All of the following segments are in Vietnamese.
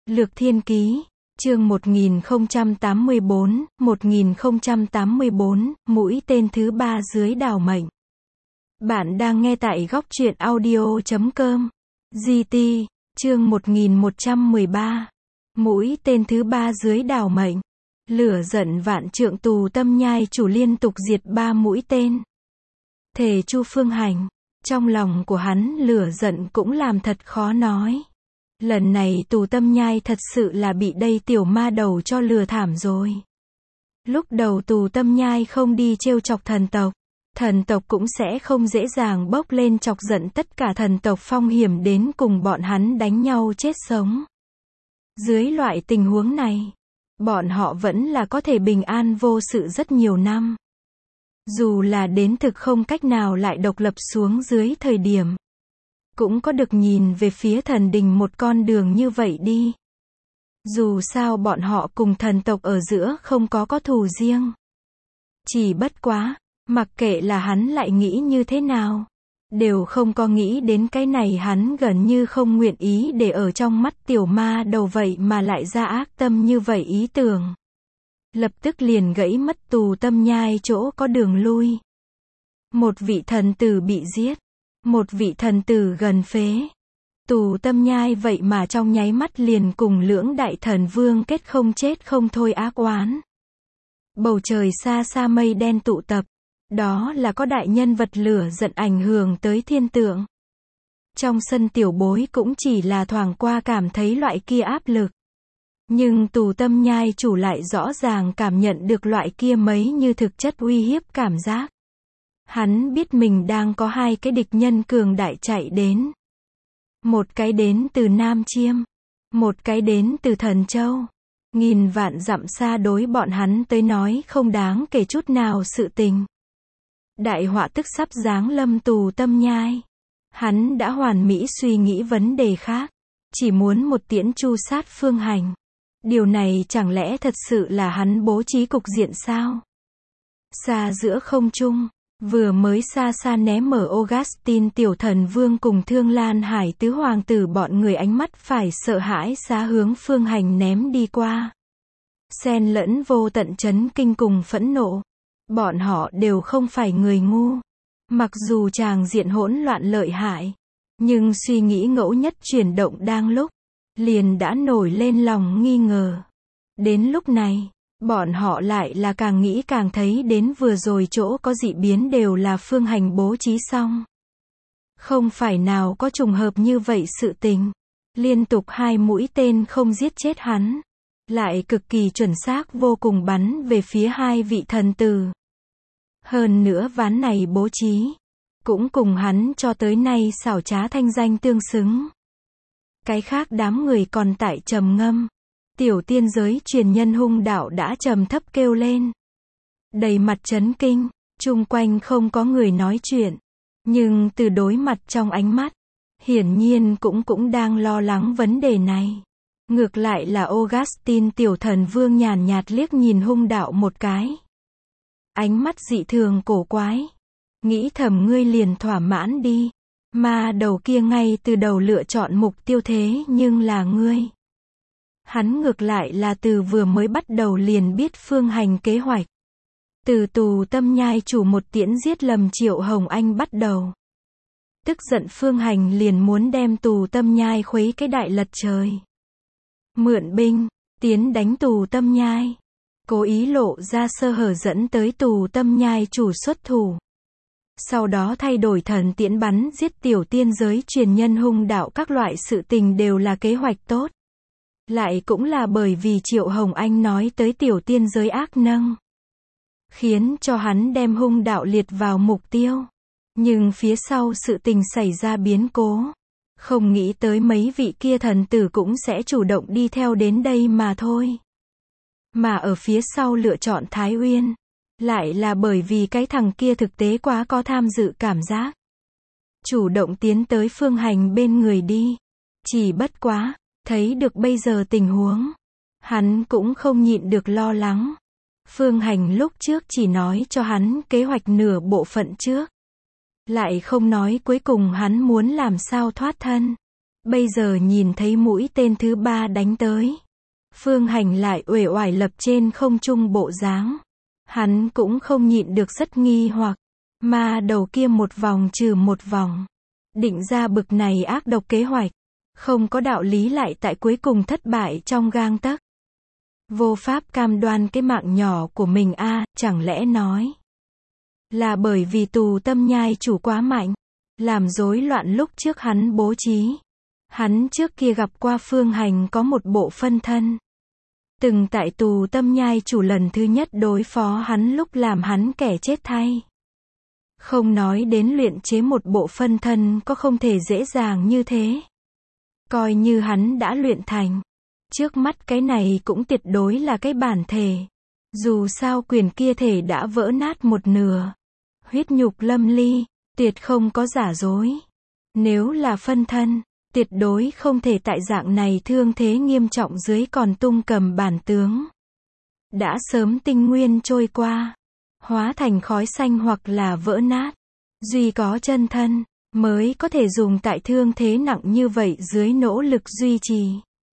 Lược Thiên Ký, chương 1084, mũi tên thứ 3 dưới đảo mệnh. Bạn đang nghe tại góc truyện audio.com. GT, chương 1113. Mũi tên thứ 3 dưới đảo mệnh. Lửa giận vạn trượng Tù Tâm Nhai chủ liên tục diệt 3 mũi tên. Thề Chu Phương Hành, trong lòng của hắn lửa giận cũng làm thật khó nói. Lần này Tù Tâm Nhai thật sự là bị đây tiểu ma đầu cho lừa thảm rồi. Lúc đầu Tù Tâm Nhai không đi trêu chọc thần tộc cũng sẽ không dễ dàng bốc lên chọc giận tất cả thần tộc phong hiểm đến cùng bọn hắn đánh nhau chết sống. Dưới loại tình huống này, bọn họ vẫn là có thể bình an vô sự rất nhiều năm. Dù là đến thực không cách nào lại độc lập xuống dưới thời điểm, cũng có được nhìn về phía thần đình một con đường như vậy đi. Dù sao bọn họ cùng thần tộc ở giữa không có thù riêng. Chỉ bất quá, mặc kệ là hắn lại nghĩ như thế nào, đều không có nghĩ đến cái này hắn gần như không nguyện ý để ở trong mắt tiểu ma đầu vậy mà lại ra ác tâm như vậy ý tưởng. Lập tức liền gãy mất Tù Tâm Nhai chỗ có đường lui. Một vị thần tử bị giết. Một vị thần tử gần phế. Tù Tâm Nhai vậy mà trong nháy mắt liền cùng lưỡng đại thần vương kết không chết không thôi ác oán. Bầu trời xa xa mây đen tụ tập. Đó là có đại nhân vật lửa giận ảnh hưởng tới thiên tượng. Trong sân tiểu bối cũng chỉ là thoảng qua cảm thấy loại kia áp lực. Nhưng Tù Tâm Nhai chủ lại rõ ràng cảm nhận được loại kia mấy như thực chất uy hiếp cảm giác. Hắn biết mình đang có 2 cái địch nhân cường đại chạy đến. Một cái đến từ Nam Chiêm, một cái đến từ Thần Châu. Nghìn vạn dặm xa đối bọn hắn tới nói không đáng kể chút nào sự tình. Đại họa tức sắp giáng lâm Tù Tâm Nhai. Hắn đã hoàn mỹ suy nghĩ vấn đề khác. Chỉ muốn một tiễn chu sát Phương Hành. Điều này chẳng lẽ thật sự là hắn bố trí cục diện sao? Xa giữa không trung, vừa mới xa xa ném mở Augustin tiểu thần vương cùng Thương Lan Hải tứ hoàng tử bọn người ánh mắt phải sợ hãi xá hướng Phương Hành ném đi qua. Xen lẫn vô tận chấn kinh cùng phẫn nộ. Bọn họ đều không phải người ngu. Mặc dù tràng diện hỗn loạn lợi hại, nhưng suy nghĩ ngẫu nhất chuyển động đang lúc, liền đã nổi lên lòng nghi ngờ. Đến lúc này, bọn họ lại là càng nghĩ càng thấy đến vừa rồi chỗ có dị biến đều là Phương Hành bố trí xong. Không phải nào có trùng hợp như vậy sự tình. Liên tục 2 mũi tên không giết chết hắn. Lại cực kỳ chuẩn xác vô cùng bắn về phía 2 vị thần tử. Hơn nữa ván này bố trí, cũng cùng hắn cho tới nay xảo trá thanh danh tương xứng. Cái khác đám người còn tại trầm ngâm. Tiểu tiên giới truyền nhân hung đạo đã trầm thấp kêu lên. Đầy mặt chấn kinh, chung quanh không có người nói chuyện. Nhưng từ đối mặt trong ánh mắt, hiển nhiên cũng đang lo lắng vấn đề này. Ngược lại là Augustin tiểu thần vương nhàn nhạt liếc nhìn hung đạo một cái. Ánh mắt dị thường cổ quái. Nghĩ thầm ngươi liền thỏa mãn đi. Mà đầu kia ngay từ đầu lựa chọn mục tiêu thế nhưng là ngươi. Hắn ngược lại là từ vừa mới bắt đầu liền biết Phương Hành kế hoạch. Từ Tù Tâm Nhai chủ một tiễn giết lầm Triệu Hồng Anh bắt đầu. Tức giận Phương Hành liền muốn đem Tù Tâm Nhai khuấy cái đại lật trời. Mượn binh, tiến đánh Tù Tâm Nhai. Cố ý lộ ra sơ hở dẫn tới Tù Tâm Nhai chủ xuất thủ. Sau đó thay đổi thần tiễn bắn giết tiểu tiên giới truyền nhân hung đạo các loại sự tình đều là kế hoạch tốt. Lại cũng là bởi vì Triệu Hồng Anh nói tới tiểu tiên giới ác nâng. Khiến cho hắn đem hung đạo liệt vào mục tiêu. Nhưng phía sau sự tình xảy ra biến cố. Không nghĩ tới mấy vị kia thần tử cũng sẽ chủ động đi theo đến đây mà thôi. Mà ở phía sau lựa chọn Thái Uyên. Lại là bởi vì cái thằng kia thực tế quá có tham dự cảm giác. Chủ động tiến tới Phương Hành bên người đi. Chỉ bất quá, thấy được bây giờ tình huống. Hắn cũng không nhịn được lo lắng. Phương Hành lúc trước chỉ nói cho hắn kế hoạch nửa bộ phận trước. Lại không nói cuối cùng hắn muốn làm sao thoát thân. Bây giờ nhìn thấy mũi tên thứ ba đánh tới. Phương Hành lại uể oải lập trên không trung bộ dáng. Hắn cũng không nhịn được rất nghi hoặc. Mà đầu kia một vòng trừ một vòng. Định ra bực này ác độc kế hoạch. Không có đạo lý lại tại cuối cùng thất bại trong gang tấc. Vô pháp cam đoan cái mạng nhỏ của mình chẳng lẽ nói. Là bởi vì Tù Tâm Nhai chủ quá mạnh. Làm rối loạn lúc trước hắn bố trí. Hắn trước kia gặp qua Phương Hành có một bộ phân thân. Từng tại Tù Tâm Nhai chủ lần thứ nhất đối phó hắn lúc làm hắn kẻ chết thay. Không nói đến luyện chế một bộ phân thân có không thể dễ dàng như thế. Coi như hắn đã luyện thành. Trước mắt cái này cũng tuyệt đối là cái bản thể. Dù sao quyền kia thể đã vỡ nát một nửa. Huyết nhục lâm ly, tuyệt không có giả dối. Nếu là phân thân, tuyệt đối không thể tại dạng này thương thế nghiêm trọng dưới còn tung cầm bản tướng. Đã sớm tinh nguyên trôi qua, hóa thành khói xanh hoặc là vỡ nát. Duy có chân thân, mới có thể dùng tại thương thế nặng như vậy dưới nỗ lực duy trì.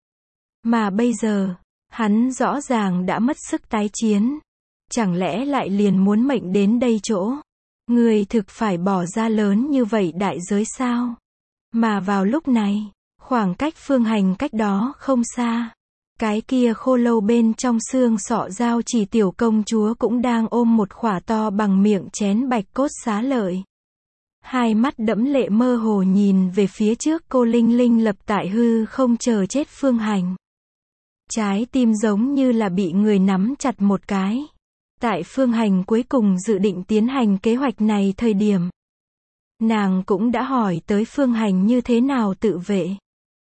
Mà bây giờ, hắn rõ ràng đã mất sức tái chiến. Chẳng lẽ lại liền muốn mệnh đến đây chỗ? Người thực phải bỏ ra lớn như vậy đại giới sao? Mà vào lúc này, khoảng cách Phương Hành cách đó không xa. Cái kia khô lâu bên trong xương sọ Giao Chỉ tiểu công chúa cũng đang ôm một khỏa to bằng miệng chén bạch cốt xá lợi. Hai mắt đẫm lệ mơ hồ nhìn về phía trước cô linh linh lập tại hư không chờ chết Phương Hành. Trái tim giống như là bị người nắm chặt một cái. Tại Phương Hành cuối cùng dự định tiến hành kế hoạch này thời điểm. Nàng cũng đã hỏi tới Phương Hành như thế nào tự vệ.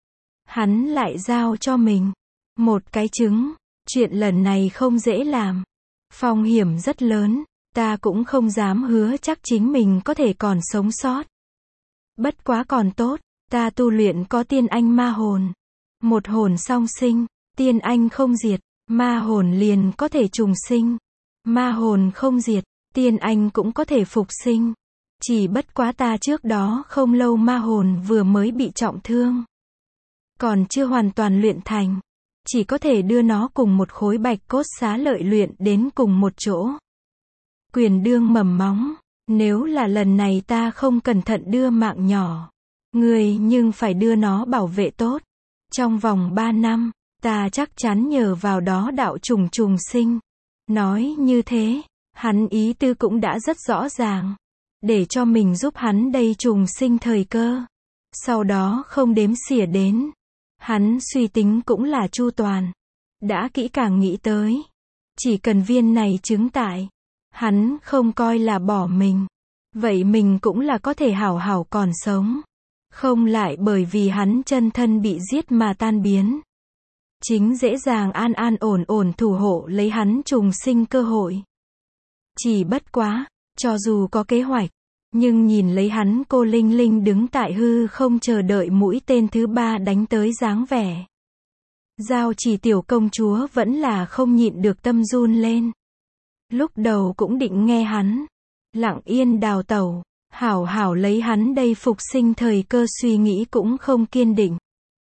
Hắn lại giao cho mình một cái trứng. Chuyện lần này không dễ làm. Phong hiểm rất lớn. Ta cũng không dám hứa chắc chính mình có thể còn sống sót. Bất quá còn tốt. Ta tu luyện có tiên anh ma hồn. Một hồn song sinh. Tiên anh không diệt. Ma hồn liền có thể trùng sinh. Ma hồn không diệt. Tiên anh cũng có thể phục sinh. Chỉ bất quá ta trước đó không lâu ma hồn vừa mới bị trọng thương. Còn chưa hoàn toàn luyện thành. Chỉ có thể đưa nó cùng một khối bạch cốt xá lợi luyện đến cùng một chỗ. Quyền đương mầm móng. Nếu là lần này ta không cẩn thận đưa mạng nhỏ. Người nhưng phải đưa nó bảo vệ tốt. Trong vòng 3 năm, ta chắc chắn nhờ vào đó đạo trùng trùng sinh. Nói như thế, hắn ý tư cũng đã rất rõ ràng. Để cho mình giúp hắn đây trùng sinh thời cơ. Sau đó không đếm xỉa đến. Hắn suy tính cũng là chu toàn. Đã kỹ càng nghĩ tới. Chỉ cần viên này chứng tại. Hắn không coi là bỏ mình. Vậy mình cũng là có thể hảo hảo còn sống. Không lại bởi vì hắn chân thân bị giết mà tan biến. Chính dễ dàng an an ổn ổn thủ hộ lấy hắn trùng sinh cơ hội. Chỉ bất quá, cho dù có kế hoạch, nhưng nhìn lấy hắn cô linh linh đứng tại hư không chờ đợi mũi tên thứ ba đánh tới dáng vẻ. Giao Chỉ tiểu công chúa vẫn là không nhịn được tâm run lên. Lúc đầu cũng định nghe hắn lặng yên đào tẩu, hảo hảo lấy hắn đây phục sinh thời cơ suy nghĩ cũng không kiên định.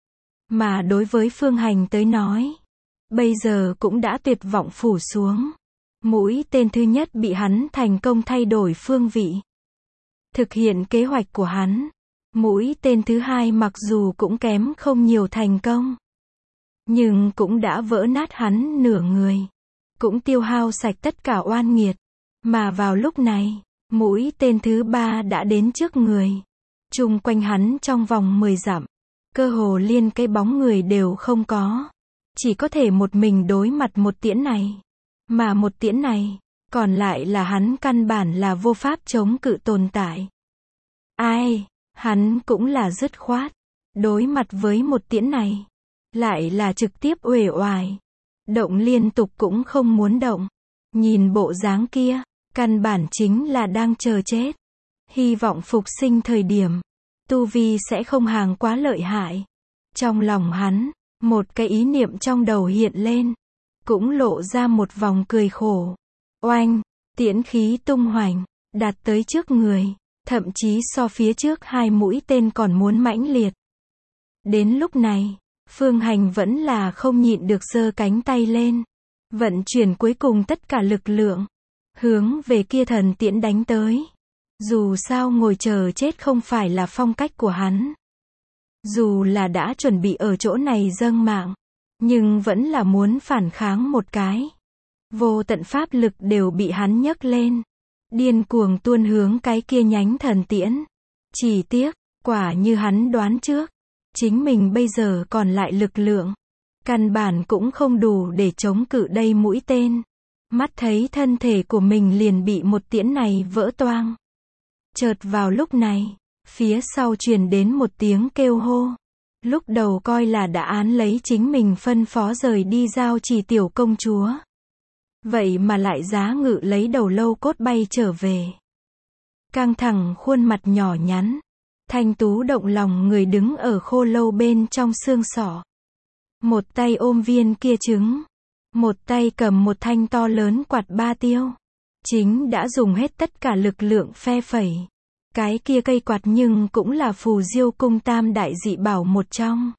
Mà đối với Phương Hành tới nói, bây giờ cũng đã tuyệt vọng phủ xuống. Mũi tên thứ nhất bị hắn thành công thay đổi phương vị. Thực hiện kế hoạch của hắn. Mũi tên thứ hai mặc dù cũng kém không nhiều thành công. Nhưng cũng đã vỡ nát hắn nửa người. Cũng tiêu hao sạch tất cả oan nghiệt. Mà vào lúc này, mũi tên thứ ba đã đến trước người. Chung quanh hắn trong vòng 10 dặm. Cơ hồ liên cái bóng người đều không có. Chỉ có thể một mình đối mặt một tiễn này. Mà một tiễn này, còn lại là hắn căn bản là vô pháp chống cự tồn tại. Ai, hắn cũng là dứt khoát. Đối mặt với một tiễn này, lại là trực tiếp uể oải. Động liên tục cũng không muốn động. Nhìn bộ dáng kia, căn bản chính là đang chờ chết. Hy vọng phục sinh thời điểm, tu vi sẽ không hàng quá lợi hại. Trong lòng hắn, một cái ý niệm trong đầu hiện lên. Cũng lộ ra một vòng cười khổ. Oanh, tiễn khí tung hoành, đạt tới trước người. Thậm chí so phía trước hai mũi tên còn muốn mãnh liệt. Đến lúc này, Phương Hành vẫn là không nhịn được giơ cánh tay lên. Vận chuyển cuối cùng tất cả lực lượng. Hướng về kia thần tiễn đánh tới. Dù sao ngồi chờ chết không phải là phong cách của hắn. Dù là đã chuẩn bị ở chỗ này dâng mạng. Nhưng vẫn là muốn phản kháng một cái. Vô tận pháp lực đều bị hắn nhấc lên. Điên cuồng tuôn hướng cái kia nhánh thần tiễn. Chỉ tiếc, quả như hắn đoán trước. Chính mình bây giờ còn lại lực lượng. Căn bản cũng không đủ để chống cự đây mũi tên. Mắt thấy thân thể của mình liền bị một tiễn này vỡ toang. Chợt vào lúc này, phía sau truyền đến một tiếng kêu hô. Lúc đầu coi là đã án lấy chính mình phân phó rời đi giao trì tiểu công chúa. Vậy mà lại giá ngự lấy đầu lâu cốt bay trở về. Căng thẳng khuôn mặt nhỏ nhắn. Thanh tú động lòng người đứng ở khô lâu bên trong xương sọ. Một tay ôm viên kia trứng. Một tay cầm một thanh to lớn quạt ba tiêu. Chính đã dùng hết tất cả lực lượng phe phẩy. Cái kia cây quạt nhưng cũng là Phù Diêu cung tam đại dị bảo một trong.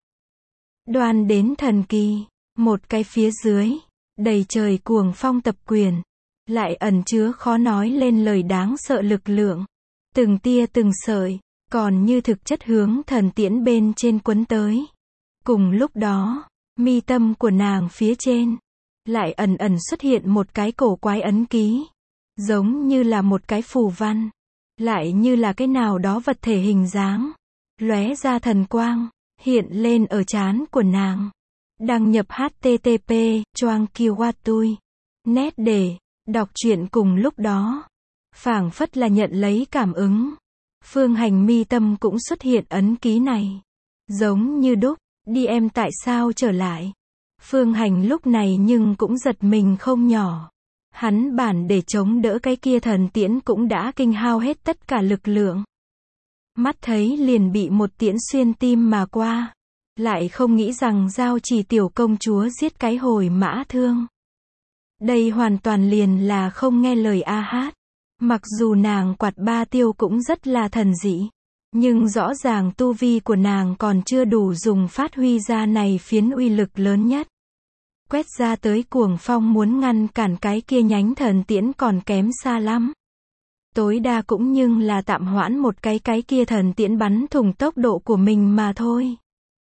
Đoan đến thần kỳ. Một cái phía dưới. Đầy trời cuồng phong tập quyền. Lại ẩn chứa khó nói lên lời đáng sợ lực lượng. Từng tia từng sợi. Còn như thực chất hướng thần tiễn bên trên quấn tới. Cùng lúc đó, mi tâm của nàng phía trên. Lại ẩn ẩn xuất hiện một cái cổ quái ấn ký. Giống như là một cái phù văn. Lại như là cái nào đó vật thể hình dáng. Lóe ra thần quang. Hiện lên ở trán của nàng. Đăng nhập http choang kiwatui. Net để đọc truyện cùng lúc đó. Phảng phất là nhận lấy cảm ứng. Phương Hành mi tâm cũng xuất hiện ấn ký này. Giống như đúc, đi em tại sao trở lại. Phương Hành lúc này nhưng cũng giật mình không nhỏ. Hắn bản để chống đỡ cái kia thần tiễn cũng đã kinh hao hết tất cả lực lượng. Mắt thấy liền bị một tiễn xuyên tim mà qua. Lại không nghĩ rằng giao trì tiểu công chúa giết cái hồi mã thương. Đây hoàn toàn liền là không nghe lời a hát. Mặc dù nàng quạt ba tiêu cũng rất là thần dị. Nhưng rõ ràng tu vi của nàng còn chưa đủ dùng phát huy ra này phiến uy lực lớn nhất. Quét ra tới cuồng phong muốn ngăn cản cái kia nhánh thần tiễn còn kém xa lắm. Tối đa cũng nhưng là tạm hoãn một cái kia thần tiễn bắn thủng tốc độ của mình mà thôi.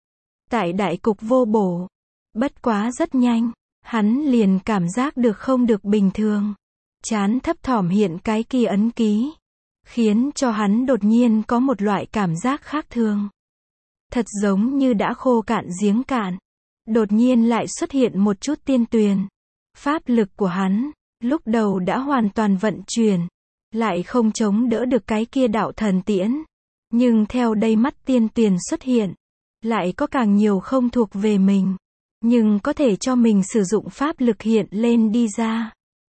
Tại đại cục vô bổ. Bất quá rất nhanh. Hắn liền cảm giác được không được bình thường. Trán thấp thỏm hiện cái kia ấn ký. Khiến cho hắn đột nhiên có một loại cảm giác khác thường. Thật giống như đã khô cạn giếng cạn. Đột nhiên lại xuất hiện một chút tiên tuyền. Pháp lực của hắn, lúc đầu đã hoàn toàn vận chuyển. Lại không chống đỡ được cái kia đạo thần tiễn. Nhưng theo đây mắt tiên tuyền xuất hiện. Lại có càng nhiều không thuộc về mình. Nhưng có thể cho mình sử dụng pháp lực hiện lên đi ra.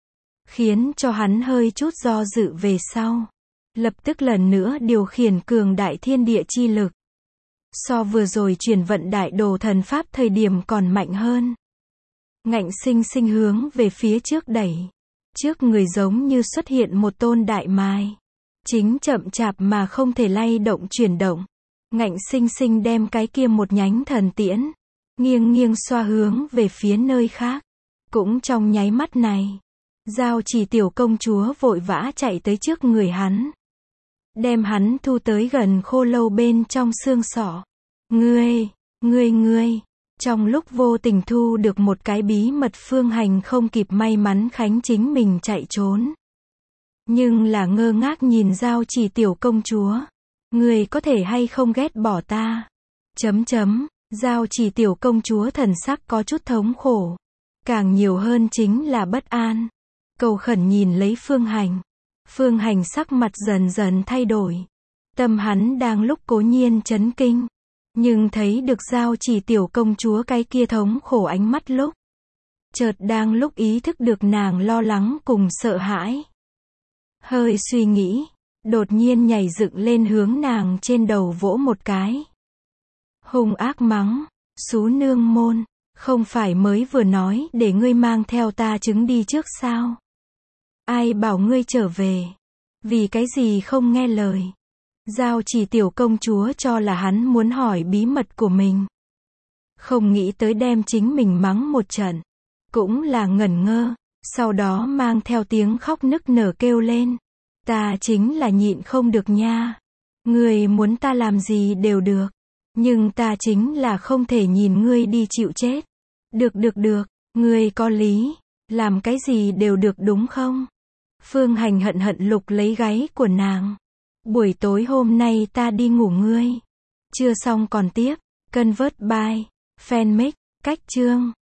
Khiến cho hắn hơi chút do dự về sau. Lập tức lần nữa điều khiển cường đại thiên địa chi lực. So vừa rồi truyền vận đại đồ thần pháp thời điểm còn mạnh hơn. Ngạnh sinh sinh hướng về phía trước đẩy. Trước người giống như xuất hiện một tôn đại mai. Chính chậm chạp mà không thể lay động chuyển động. Ngạnh sinh sinh đem cái kia một nhánh thần tiễn. Nghiêng nghiêng xoa hướng về phía nơi khác. Cũng trong nháy mắt này. Giao trì tiểu công chúa vội vã chạy tới trước người hắn. Đem hắn thu tới gần khô lâu bên trong xương sọ. Ngươi. Trong lúc vô tình thu được một cái bí mật Phương Hành không kịp may mắn khánh chính mình chạy trốn. Nhưng là ngơ ngác nhìn giao trì tiểu công chúa. Ngươi có thể hay không ghét bỏ ta? Giao trì tiểu công chúa thần sắc có chút thống khổ. Càng nhiều hơn chính là bất an. Cầu khẩn nhìn lấy Phương Hành. Phương Hành sắc mặt dần dần thay đổi. Tâm hắn đang lúc cố nhiên chấn kinh. Nhưng thấy được giao trì tiểu công chúa cái kia thống khổ ánh mắt lúc. Chợt đang lúc ý thức được nàng lo lắng cùng sợ hãi. Hơi suy nghĩ. Đột nhiên nhảy dựng lên hướng nàng trên đầu vỗ một cái. Hung ác mắng. Xú nương môn. Không phải mới vừa nói để ngươi mang theo ta trứng đi trước sao? Ai bảo ngươi trở về? Vì cái gì không nghe lời? Giao Chỉ tiểu công chúa cho là hắn muốn hỏi bí mật của mình. Không nghĩ tới đem chính mình mắng một trận. Cũng là ngẩn ngơ. Sau đó mang theo tiếng khóc nức nở kêu lên. Ta chính là nhịn không được nha. Ngươi muốn ta làm gì đều được. Nhưng ta chính là không thể nhìn ngươi đi chịu chết. Được, ngươi có lý. Làm cái gì đều được đúng không? Phương Hành hận hận lục lấy gáy của nàng. Buổi tối hôm nay ta đi ngủ ngươi. Chưa xong còn tiếp. Convert by Fanmix. Cách chương